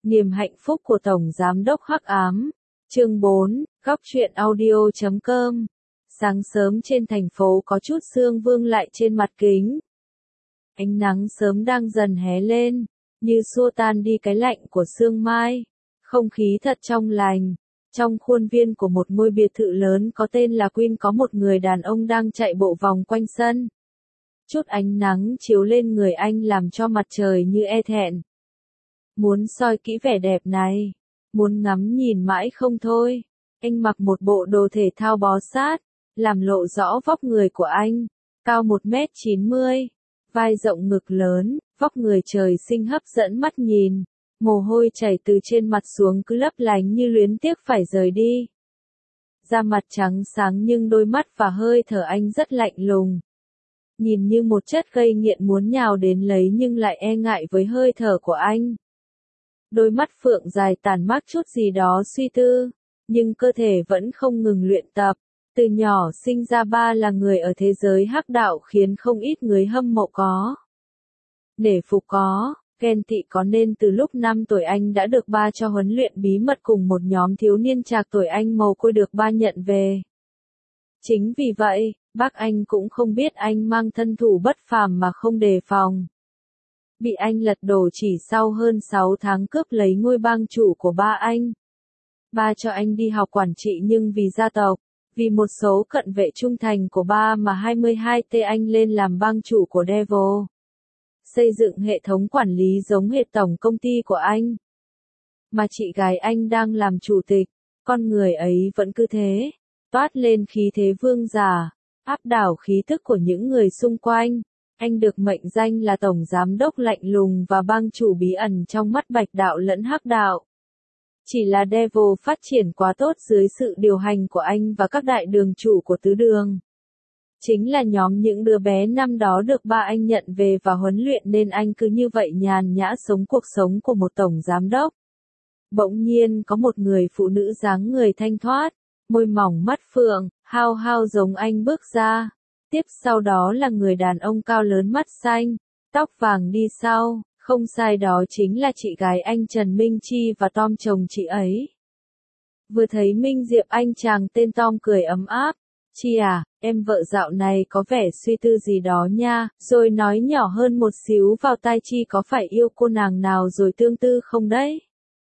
Niềm hạnh phúc của Tổng Giám đốc Hắc Ám. Chương 4, Góc truyện audio.com. Sáng sớm trên thành phố có chút sương vương lại trên mặt kính. Ánh nắng sớm đang dần hé lên, như xua tan đi cái lạnh của sương mai. Không khí thật trong lành. Trong khuôn viên của một ngôi biệt thự lớn có tên là Queen có một người đàn ông đang chạy bộ vòng quanh sân. Chút ánh nắng chiếu lên người anh làm cho mặt trời như e thẹn. Muốn soi kỹ vẻ đẹp này, muốn ngắm nhìn mãi không thôi. Anh mặc một bộ đồ thể thao bó sát, làm lộ rõ vóc người của anh, cao 1m90, vai rộng ngực lớn, vóc người trời sinh hấp dẫn mắt nhìn, mồ hôi chảy từ trên mặt xuống cứ lấp lánh như luyến tiếc phải rời đi. Da mặt trắng sáng nhưng đôi mắt và hơi thở anh rất lạnh lùng. Nhìn như một chất gây nghiện muốn nhào đến lấy nhưng lại e ngại với hơi thở của anh. Đôi mắt phượng dài tàn mát chút gì đó suy tư, nhưng cơ thể vẫn không ngừng luyện tập. Từ nhỏ sinh ra ba là người ở thế giới hắc đạo khiến không ít người hâm mộ có. Nể phục có, ghen tị có nên từ lúc 5 tuổi anh đã được ba cho huấn luyện bí mật cùng một nhóm thiếu niên trạc tuổi anh mồ côi được ba nhận về. Chính vì vậy, bác anh cũng không biết anh mang thân thủ bất phàm mà không đề phòng. Bị anh lật đổ chỉ sau hơn 6 tháng cướp lấy ngôi bang chủ của ba anh. Ba cho anh đi học quản trị nhưng vì gia tộc, vì một số cận vệ trung thành của ba mà 22T anh lên làm bang chủ của Devil. Xây dựng hệ thống quản lý giống hệt tổng công ty của anh. Mà chị gái anh đang làm chủ tịch, con người ấy vẫn cứ thế, toát lên khí thế vương giả, áp đảo khí tức của những người xung quanh. Anh được mệnh danh là tổng giám đốc lạnh lùng và bang chủ bí ẩn trong mắt bạch đạo lẫn hắc đạo. Chỉ là Devil phát triển quá tốt dưới sự điều hành của anh và các đại đường chủ của tứ đường. Chính là nhóm những đứa bé năm đó được ba anh nhận về và huấn luyện nên anh cứ như vậy nhàn nhã sống cuộc sống của một tổng giám đốc. Bỗng nhiên có một người phụ nữ dáng người thanh thoát, môi mỏng mắt phượng, hao hao giống anh bước ra. Tiếp sau đó là người đàn ông cao lớn mắt xanh, tóc vàng đi sau, không sai đó chính là chị gái anh Trần Minh Chi và Tom chồng chị ấy. Vừa thấy Minh Diệp anh chàng tên Tom cười ấm áp, Chi à, em vợ dạo này có vẻ suy tư gì đó nha, rồi nói nhỏ hơn một xíu vào tai Chi có phải yêu cô nàng nào rồi tương tư không đấy?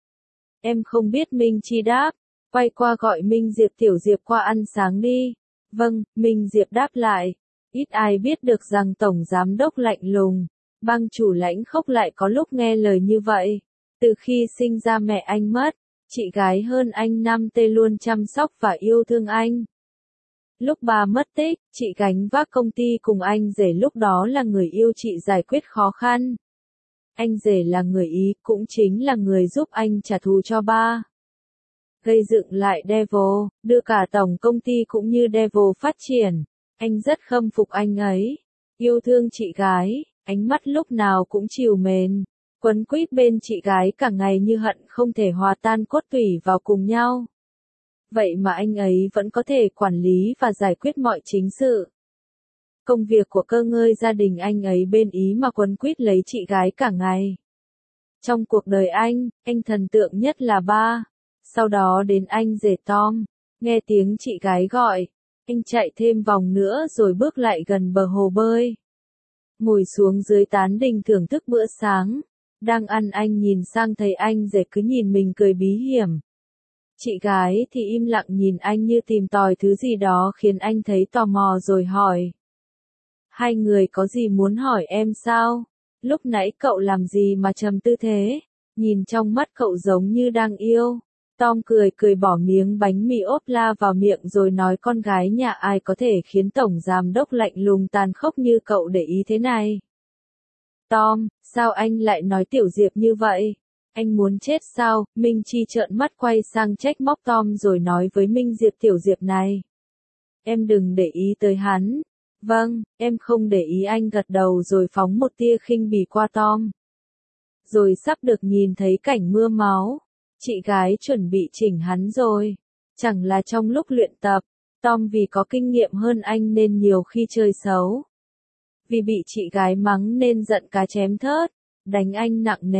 Em không biết Minh Chi đáp, quay qua gọi Minh Diệp tiểu Diệp qua ăn sáng đi. Vâng, Minh Diệp đáp lại. Ít ai biết được rằng tổng giám đốc lạnh lùng, bang chủ lãnh khốc lại có lúc nghe lời như vậy. Từ khi sinh ra mẹ anh mất, chị gái hơn anh 5T luôn chăm sóc và yêu thương anh. Lúc bà mất tích, chị gánh vác công ty cùng anh rể lúc đó là người yêu chị giải quyết khó khăn. Anh rể là người Ý cũng chính là người giúp anh trả thù cho ba. Gây dựng lại Devil, đưa cả tổng công ty cũng như Devil phát triển. Anh rất khâm phục anh ấy. Yêu thương chị gái, ánh mắt lúc nào cũng trìu mến. Quấn quýt bên chị gái cả ngày như hận không thể hòa tan cốt tủy vào cùng nhau. Vậy mà anh ấy vẫn có thể quản lý và giải quyết mọi chính sự. Công việc của cơ ngơi gia đình anh ấy bên Ý mà quấn quýt lấy chị gái cả ngày. Trong cuộc đời anh thần tượng nhất là ba. Sau đó đến anh rể Tom, nghe tiếng chị gái gọi, anh chạy thêm vòng nữa rồi bước lại gần bờ hồ bơi. Ngồi xuống dưới tán đình thưởng thức bữa sáng, đang ăn anh nhìn sang thấy anh rể cứ nhìn mình cười bí hiểm. Chị gái thì im lặng nhìn anh như tìm tòi thứ gì đó khiến anh thấy tò mò rồi hỏi. Hai người có gì muốn hỏi em sao? Lúc nãy cậu làm gì mà trầm tư thế? Nhìn trong mắt cậu giống như đang yêu. Tom cười bỏ miếng bánh mì ốp la vào miệng rồi nói con gái nhà ai có thể khiến tổng giám đốc lạnh lùng tàn khốc như cậu để ý thế này. Tom, sao anh lại nói tiểu Diệp như vậy? Anh muốn chết sao? Minh Chi trợn mắt quay sang trách móc Tom rồi nói với Minh Diệp tiểu Diệp này. Em đừng để ý tới hắn. Vâng, em không để ý anh gật đầu rồi phóng một tia khinh bỉ qua Tom. Rồi sắp được nhìn thấy cảnh mưa máu. Chị gái chuẩn bị chỉnh hắn rồi. Chẳng là trong lúc luyện tập, Tom vì có kinh nghiệm hơn anh nên nhiều khi chơi xấu. Vì bị chị gái mắng nên giận cá chém thớt, đánh anh nặng nề.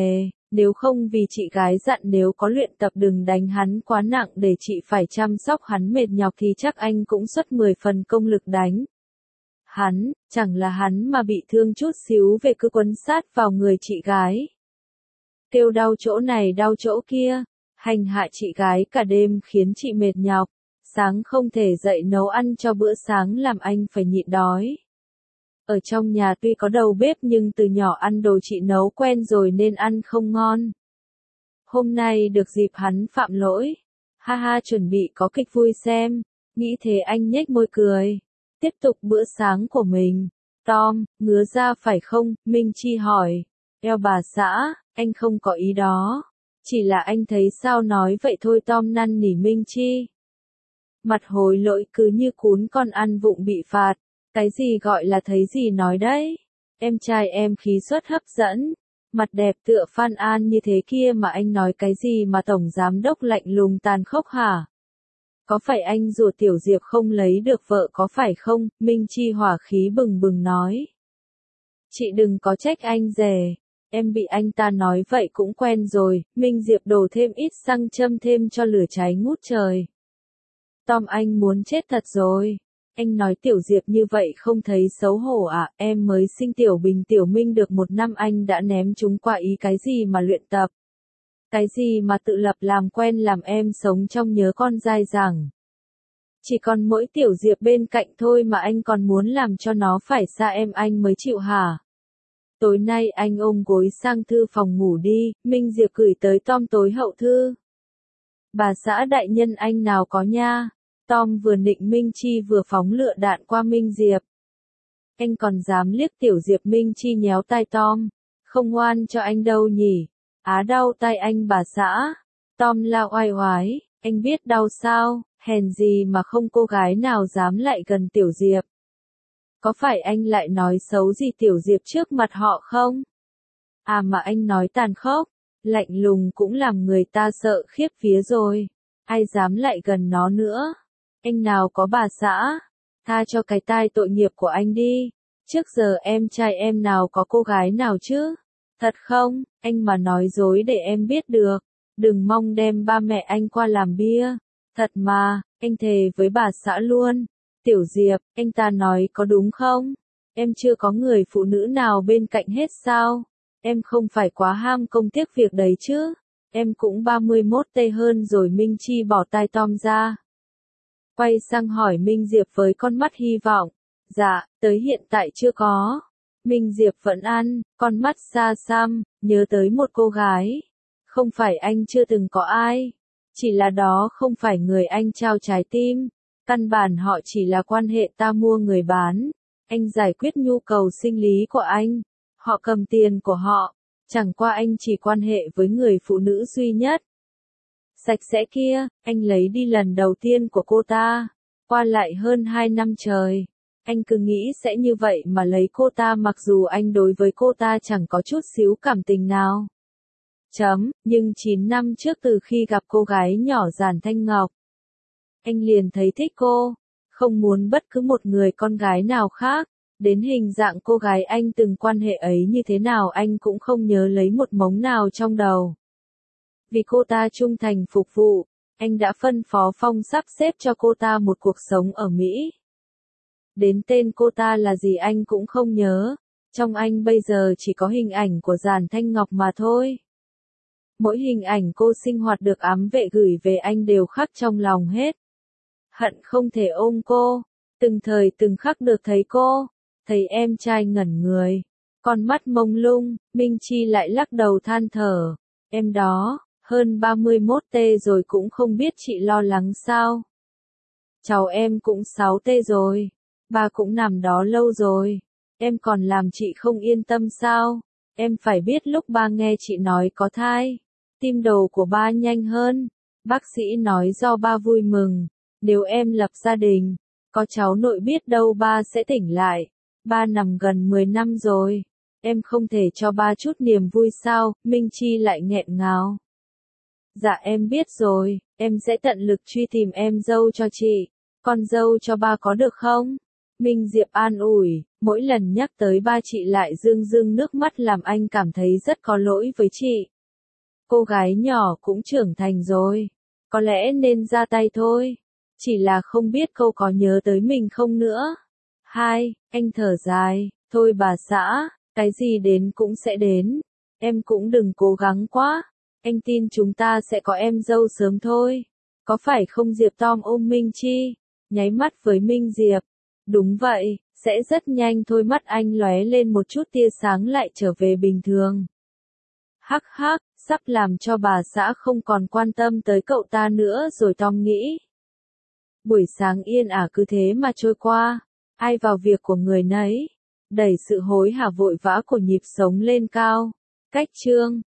Nếu không vì chị gái dặn nếu có luyện tập đừng đánh hắn quá nặng để chị phải chăm sóc hắn mệt nhọc thì chắc anh cũng xuất 10 phần công lực đánh. Hắn, chẳng là hắn mà bị thương chút xíu về cứ quấn sát vào người chị gái. Kêu đau chỗ này đau chỗ kia, hành hạ chị gái cả đêm khiến chị mệt nhọc, sáng không thể dậy nấu ăn cho bữa sáng làm anh phải nhịn đói. Ở trong nhà tuy có đầu bếp nhưng từ nhỏ ăn đồ chị nấu quen rồi nên ăn không ngon. Hôm nay được dịp hắn phạm lỗi. Ha ha chuẩn bị có kịch vui xem. Nghĩ thế anh nhếch môi cười. Tiếp tục bữa sáng của mình. Tom, ngứa ra phải không? Minh Chi hỏi. Eo bà xã, anh không có ý đó. Chỉ là anh thấy sao nói vậy thôi Tom năn nỉ Minh Chi. Mặt hối lỗi cứ như cún con ăn vụng bị phạt. Cái gì gọi là thấy gì nói đấy? Em trai em khí suất hấp dẫn, mặt đẹp tựa Phan An như thế kia mà anh nói cái gì mà tổng giám đốc lạnh lùng tàn khốc hả? Có phải anh rủa Tiểu Diệp không lấy được vợ có phải không? Minh Chi hỏa khí bừng bừng nói. Chị đừng có trách anh rể, em bị anh ta nói vậy cũng quen rồi. Minh Diệp đổ thêm ít xăng châm thêm cho lửa cháy ngút trời. Tom anh muốn chết thật rồi. Anh nói Tiểu Diệp như vậy không thấy xấu hổ à, em mới sinh Tiểu Bình Tiểu Minh được 1 năm anh đã ném chúng qua ý cái gì mà luyện tập. Cái gì mà tự lập làm quen làm em sống trong nhớ con dai dẳng. Chỉ còn mỗi Tiểu Diệp bên cạnh thôi mà anh còn muốn làm cho nó phải xa em anh mới chịu hả? Tối nay anh ôm gối sang thư phòng ngủ đi, Minh Diệp gửi tới Tom tối hậu thư. Bà xã đại nhân anh nào có nha. Tom vừa nịnh Minh Chi vừa phóng lựu đạn qua Minh Diệp. Anh còn dám liếc Tiểu Diệp. Minh Chi nhéo tai Tom. Không ngoan cho anh đâu nhỉ. Á đau tai anh bà xã. Tom la oai oái. Anh biết đau sao, hèn gì mà không cô gái nào dám lại gần Tiểu Diệp. Có phải anh lại nói xấu gì Tiểu Diệp trước mặt họ không? À mà anh nói tàn khốc, lạnh lùng cũng làm người ta sợ khiếp vía rồi. Ai dám lại gần nó nữa? Anh nào có bà xã, tha cho cái tai tội nghiệp của anh đi. Trước giờ em trai em nào có cô gái nào chứ? Thật không, anh mà nói dối để em biết được. Đừng mong đem ba mẹ anh qua làm bia. Thật mà, anh thề với bà xã luôn. Tiểu Diệp, anh ta nói có đúng không? Em chưa có người phụ nữ nào bên cạnh hết sao? Em không phải quá ham công tiếc việc đấy chứ? Em cũng 31 tê hơn rồi. Minh Chi bỏ tai Tom ra. Quay sang hỏi Minh Diệp với con mắt hy vọng. Dạ, tới hiện tại chưa có. Minh Diệp vẫn ăn, con mắt xa xăm, nhớ tới một cô gái. Không phải anh chưa từng có ai. Chỉ là đó không phải người anh trao trái tim. Căn bản họ chỉ là quan hệ ta mua người bán. Anh giải quyết nhu cầu sinh lý của anh. Họ cầm tiền của họ. Chẳng qua anh chỉ quan hệ với người phụ nữ duy nhất. Sạch sẽ kia, anh lấy đi lần đầu tiên của cô ta. Qua lại hơn 2 năm trời. Anh cứ nghĩ sẽ như vậy mà lấy cô ta mặc dù anh đối với cô ta chẳng có chút xíu cảm tình nào. Nhưng 9 năm trước từ khi gặp cô gái nhỏ Giản Thanh Ngọc. Anh liền thấy thích cô. Không muốn bất cứ một người con gái nào khác. Đến hình dạng cô gái anh từng quan hệ ấy như thế nào anh cũng không nhớ lấy một mống nào trong đầu. Vì cô ta trung thành phục vụ, anh đã phân phó Phong sắp xếp cho cô ta một cuộc sống ở Mỹ. Đến tên cô ta là gì anh cũng không nhớ, trong anh bây giờ chỉ có hình ảnh của Giản Thanh Ngọc mà thôi. Mỗi hình ảnh cô sinh hoạt được ám vệ gửi về anh đều khắc trong lòng hết. Hận không thể ôm cô, từng thời từng khắc được thấy cô, thấy em trai ngẩn người, con mắt mông lung, Minh Chi lại lắc đầu than thở, em đó. Hơn 31 tê rồi cũng không biết chị lo lắng sao. Cháu em cũng 6 tê rồi. Ba cũng nằm đó lâu rồi. Em còn làm chị không yên tâm sao? Em phải biết lúc ba nghe chị nói có thai. Tim đầu của ba nhanh hơn. Bác sĩ nói do ba vui mừng. Nếu em lập gia đình, có cháu nội biết đâu ba sẽ tỉnh lại. Ba nằm gần 10 năm rồi. Em không thể cho ba chút niềm vui sao? Minh Chi lại nghẹn ngào. Dạ em biết rồi, em sẽ tận lực truy tìm em dâu cho chị. Con dâu cho ba có được không? Minh Diệp an ủi, mỗi lần nhắc tới ba chị lại rưng rưng nước mắt làm anh cảm thấy rất có lỗi với chị. Cô gái nhỏ cũng trưởng thành rồi. Có lẽ nên ra tay thôi. Chỉ là không biết cô có nhớ tới mình không nữa. Hai, anh thở dài, thôi bà xã, cái gì đến cũng sẽ đến. Em cũng đừng cố gắng quá. Anh tin chúng ta sẽ có em dâu sớm thôi. Có phải không Diệp Tom ôm Minh Chi? Nháy mắt với Minh Diệp. Đúng vậy, sẽ rất nhanh thôi, mắt anh lóe lên một chút tia sáng lại trở về bình thường. Hắc hắc, sắp làm cho bà xã không còn quan tâm tới cậu ta nữa rồi Tom nghĩ. Buổi sáng yên ả cứ thế mà trôi qua, ai vào việc của người nấy, đẩy sự hối hả vội vã của nhịp sống lên cao. Cách chương